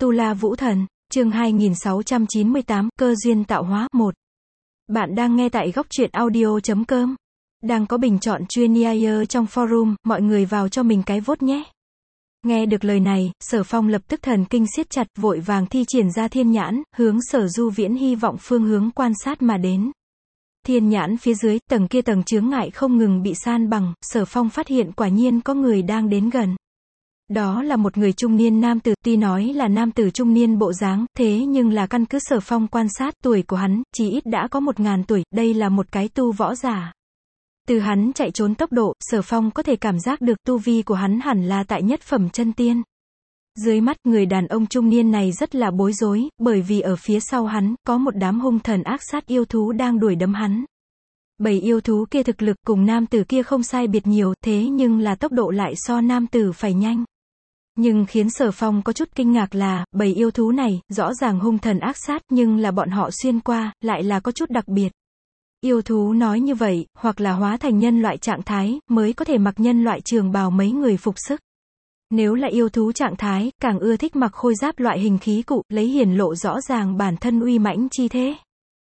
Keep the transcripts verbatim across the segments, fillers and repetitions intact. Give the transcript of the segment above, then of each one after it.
Tu La Vũ Thần, chương hai nghìn sáu trăm chín mươi tám, cơ duyên tạo hóa, một. Bạn đang nghe tại góc truyện audio chấm com. Đang có bình chọn Trinier trong forum, mọi người vào cho mình cái vote nhé. Nghe được lời này, Sở Phong lập tức thần kinh siết chặt, vội vàng thi triển ra thiên nhãn, hướng Sở Du Viễn hy vọng phương hướng quan sát mà đến. Thiên nhãn phía dưới, tầng kia tầng chướng ngại không ngừng bị san bằng, Sở Phong phát hiện quả nhiên có người đang đến gần. Đó là một người trung niên nam tử, tuy nói là nam tử trung niên bộ dáng, thế nhưng là căn cứ Sở Phong quan sát, tuổi của hắn, chỉ ít đã có một ngàn tuổi, đây là một cái tu võ giả. Từ hắn chạy trốn tốc độ, Sở Phong có thể cảm giác được tu vi của hắn hẳn là tại nhất phẩm chân tiên. Dưới mắt người đàn ông trung niên này rất là bối rối, bởi vì ở phía sau hắn, có một đám hung thần ác sát yêu thú đang đuổi đấm hắn. Bầy yêu thú kia thực lực cùng nam tử kia không sai biệt nhiều, thế nhưng là tốc độ lại so nam tử phải nhanh. Nhưng khiến Sở Phong có chút kinh ngạc là, bầy yêu thú này, rõ ràng hung thần ác sát, nhưng là bọn họ xuyên qua, lại là có chút đặc biệt. Yêu thú nói như vậy, hoặc là hóa thành nhân loại trạng thái, mới có thể mặc nhân loại trường bào mấy người phục sức. Nếu là yêu thú trạng thái, càng ưa thích mặc khôi giáp loại hình khí cụ, lấy hiển lộ rõ ràng bản thân uy mãnh chi thế.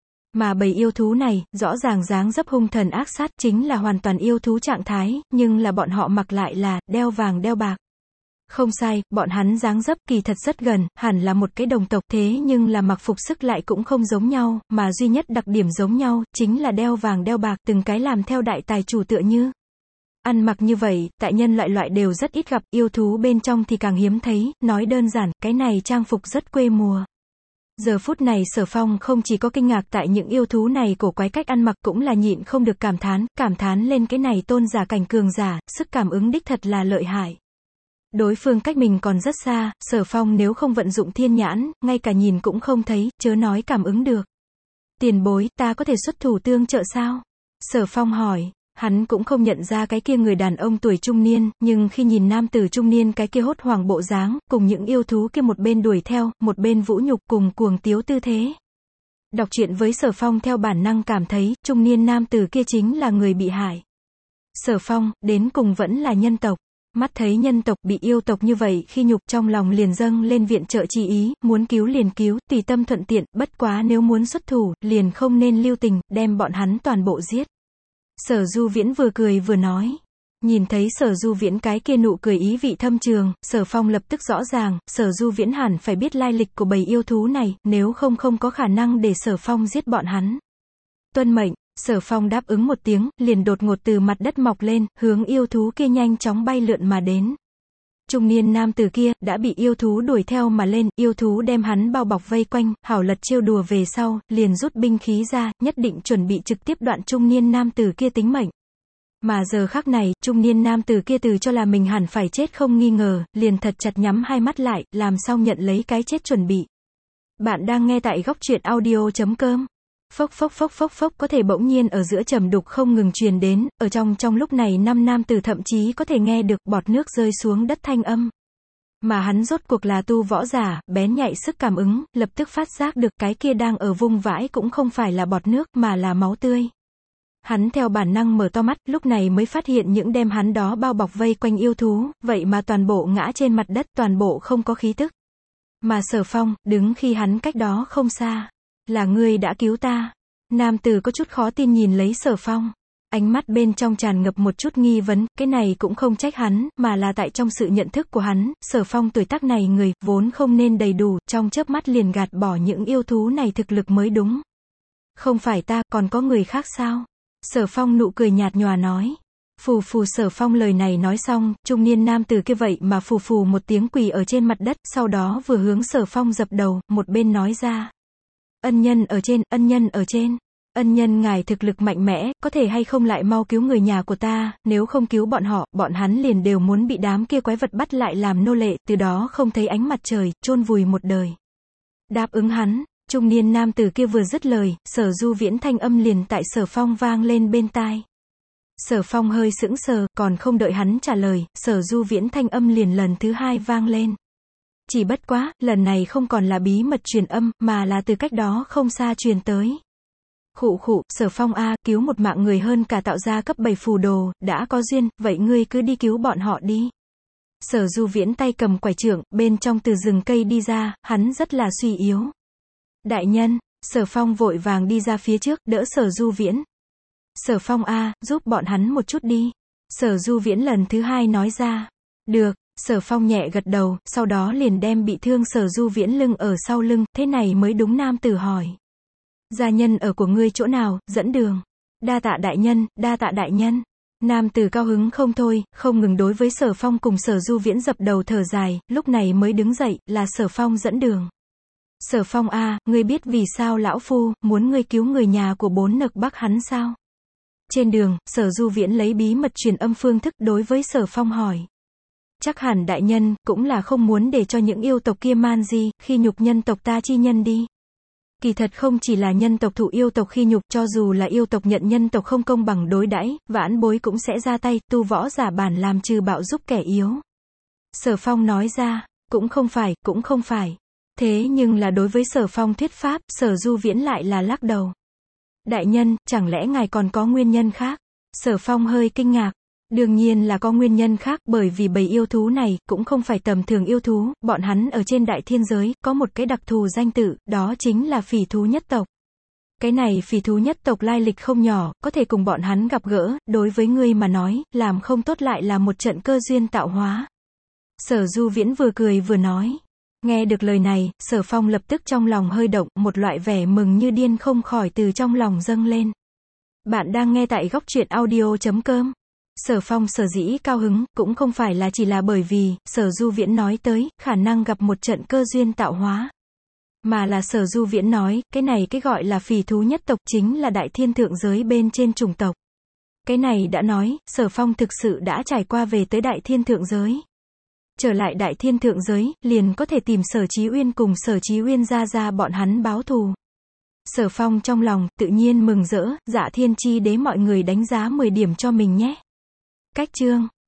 Mà bầy yêu thú này, rõ ràng dáng dấp hung thần ác sát, chính là hoàn toàn yêu thú trạng thái, nhưng là bọn họ mặc lại là, đeo vàng đeo bạc. Không sai, bọn hắn dáng dấp kỳ thật rất gần, hẳn là một cái đồng tộc, thế nhưng là mặc phục sức lại cũng không giống nhau, mà duy nhất đặc điểm giống nhau, chính là đeo vàng đeo bạc, từng cái làm theo đại tài chủ tựa như. Ăn mặc như vậy, tại nhân loại loại đều rất ít gặp, yêu thú bên trong thì càng hiếm thấy, nói đơn giản, cái này trang phục rất quê mùa. Giờ phút này Sở Phong không chỉ có kinh ngạc tại những yêu thú này cổ quái cách ăn mặc, cũng là nhịn không được cảm thán, cảm thán lên cái này tôn giả cảnh cường giả, sức cảm ứng đích thật là lợi hại. Đối phương cách mình còn rất xa, Sở Phong nếu không vận dụng thiên nhãn, ngay cả nhìn cũng không thấy, chớ nói cảm ứng được. Tiền bối, ta có thể xuất thủ tương trợ sao? Sở Phong hỏi. Hắn cũng không nhận ra cái kia người đàn ông tuổi trung niên, nhưng khi nhìn nam tử trung niên cái kia hốt hoảng bộ dáng, cùng những yêu thú kia một bên đuổi theo, một bên vũ nhục cùng cuồng tiếu tư thế. Đọc truyện với Sở Phong theo bản năng cảm thấy, trung niên nam tử kia chính là người bị hại. Sở Phong, đến cùng vẫn là nhân tộc. Mắt thấy nhân tộc bị yêu tộc như vậy khi nhục, trong lòng liền dâng lên viện trợ chi ý, muốn cứu liền cứu, tùy tâm thuận tiện, bất quá nếu muốn xuất thủ, liền không nên lưu tình, đem bọn hắn toàn bộ giết. Sở Du Viễn vừa cười vừa nói. Nhìn thấy Sở Du Viễn cái kia nụ cười ý vị thâm trường, Sở Phong lập tức rõ ràng, Sở Du Viễn hẳn phải biết lai lịch của bầy yêu thú này, nếu không không có khả năng để Sở Phong giết bọn hắn. Tuân mệnh, Sở Phong đáp ứng một tiếng, liền đột ngột từ mặt đất mọc lên, hướng yêu thú kia nhanh chóng bay lượn mà đến. Trung niên nam tử kia, đã bị yêu thú đuổi theo mà lên, yêu thú đem hắn bao bọc vây quanh, hảo lật trêu đùa về sau, liền rút binh khí ra, nhất định chuẩn bị trực tiếp đoạn trung niên nam tử kia tính mệnh. Mà giờ khắc này, trung niên nam tử kia từ cho là mình hẳn phải chết không nghi ngờ, liền thật chặt nhắm hai mắt lại, làm xong nhận lấy cái chết chuẩn bị. Bạn đang nghe tại góc truyện audio chấm com. Phốc phốc phốc phốc phốc có thể bỗng nhiên ở giữa trầm đục không ngừng truyền đến, ở trong trong lúc này năm nam tử thậm chí có thể nghe được bọt nước rơi xuống đất thanh âm. Mà hắn rốt cuộc là tu võ giả, bén nhạy sức cảm ứng, lập tức phát giác được cái kia đang ở vung vãi cũng không phải là bọt nước mà là máu tươi. Hắn theo bản năng mở to mắt, lúc này mới phát hiện những đem hắn đó bao bọc vây quanh yêu thú, vậy mà toàn bộ ngã trên mặt đất, toàn bộ không có khí tức. Mà Sở Phong, đứng khi hắn cách đó không xa. Là ngươi đã cứu ta. Nam tử có chút khó tin nhìn lấy Sở Phong. Ánh mắt bên trong tràn ngập một chút nghi vấn, cái này cũng không trách hắn, mà là tại trong sự nhận thức của hắn, Sở Phong tuổi tác này người, vốn không nên đầy đủ, trong chớp mắt liền gạt bỏ những yêu thú này thực lực mới đúng. Không phải ta, còn có người khác sao? Sở Phong nụ cười nhạt nhòa nói. Phù phù. Sở Phong lời này nói xong, trung niên nam tử kia vậy mà phù phù một tiếng quỳ ở trên mặt đất, sau đó vừa hướng Sở Phong dập đầu, một bên nói ra. Ân nhân ở trên, ân nhân ở trên. Ân nhân ngài thực lực mạnh mẽ, có thể hay không lại mau cứu người nhà của ta, nếu không cứu bọn họ, bọn hắn liền đều muốn bị đám kia quái vật bắt lại làm nô lệ, từ đó không thấy ánh mặt trời, chôn vùi một đời. Đáp ứng hắn, trung niên nam tử kia vừa dứt lời, Sở Du Viễn thanh âm liền tại Sở Phong vang lên bên tai. Sở Phong hơi sững sờ, còn không đợi hắn trả lời, Sở Du Viễn thanh âm liền lần thứ hai vang lên. Chỉ bất quá, lần này không còn là bí mật truyền âm, mà là từ cách đó không xa truyền tới. Khụ khụ, Sở Phong a, cứu một mạng người hơn cả tạo ra cấp bảy phù đồ, đã có duyên, vậy ngươi cứ đi cứu bọn họ đi. Sở Du Viễn tay cầm quải trượng, bên trong từ rừng cây đi ra, hắn rất là suy yếu. Đại nhân, Sở Phong vội vàng đi ra phía trước, đỡ Sở Du Viễn. Sở Phong a, giúp bọn hắn một chút đi. Sở Du Viễn lần thứ hai nói ra. Được, Sở Phong nhẹ gật đầu, sau đó liền đem bị thương Sở Du Viễn lưng ở sau lưng, thế này mới đúng. Nam tử hỏi. Gia nhân ở của ngươi chỗ nào, dẫn đường. Đa tạ đại nhân, đa tạ đại nhân. Nam tử cao hứng không thôi, không ngừng đối với Sở Phong cùng Sở Du Viễn dập đầu thở dài, lúc này mới đứng dậy, là Sở Phong dẫn đường. Sở Phong a, ngươi biết vì sao lão phu muốn ngươi cứu người nhà của bốn nực Bắc hắn sao? Trên đường, Sở Du Viễn lấy bí mật truyền âm phương thức đối với Sở Phong hỏi. Chắc hẳn đại nhân cũng là không muốn để cho những yêu tộc kia man di khi nhục nhân tộc ta chi nhân đi. Kỳ thật không chỉ là nhân tộc thụ yêu tộc khi nhục, cho dù là yêu tộc nhận nhân tộc không công bằng đối đãi, vãn bối cũng sẽ ra tay, tu võ giả bản làm trừ bạo giúp kẻ yếu. Sở Phong nói ra, cũng không phải, cũng không phải. Thế nhưng là đối với Sở Phong thuyết pháp, Sở Du Viễn lại là lắc đầu. Đại nhân, chẳng lẽ ngài còn có nguyên nhân khác? Sở Phong hơi kinh ngạc. Đương nhiên là có nguyên nhân khác, bởi vì bầy yêu thú này cũng không phải tầm thường yêu thú, bọn hắn ở trên đại thiên giới có một cái đặc thù danh tự, đó chính là phỉ thú nhất tộc. Cái này phỉ thú nhất tộc lai lịch không nhỏ, có thể cùng bọn hắn gặp gỡ, đối với ngươi mà nói, làm không tốt lại là một trận cơ duyên tạo hóa. Sở Du Viễn vừa cười vừa nói. Nghe được lời này, Sở Phong lập tức trong lòng hơi động, một loại vẻ mừng như điên không khỏi từ trong lòng dâng lên. Bạn đang nghe tại góc truyện audio chấm com. Sở Phong sở dĩ cao hứng, cũng không phải là chỉ là bởi vì, Sở Du Viễn nói tới, khả năng gặp một trận cơ duyên tạo hóa. Mà là Sở Du Viễn nói, cái này cái gọi là phỉ thú nhất tộc chính là đại thiên thượng giới bên trên chủng tộc. Cái này đã nói, Sở Phong thực sự đã trải qua về tới đại thiên thượng giới. Trở lại đại thiên thượng giới, liền có thể tìm Sở Chí Uyên cùng Sở Chí Uyên ra ra bọn hắn báo thù. Sở Phong trong lòng, tự nhiên mừng rỡ, Dạ Thiên Chi Đế mọi người đánh giá mười điểm cho mình nhé. Cách chương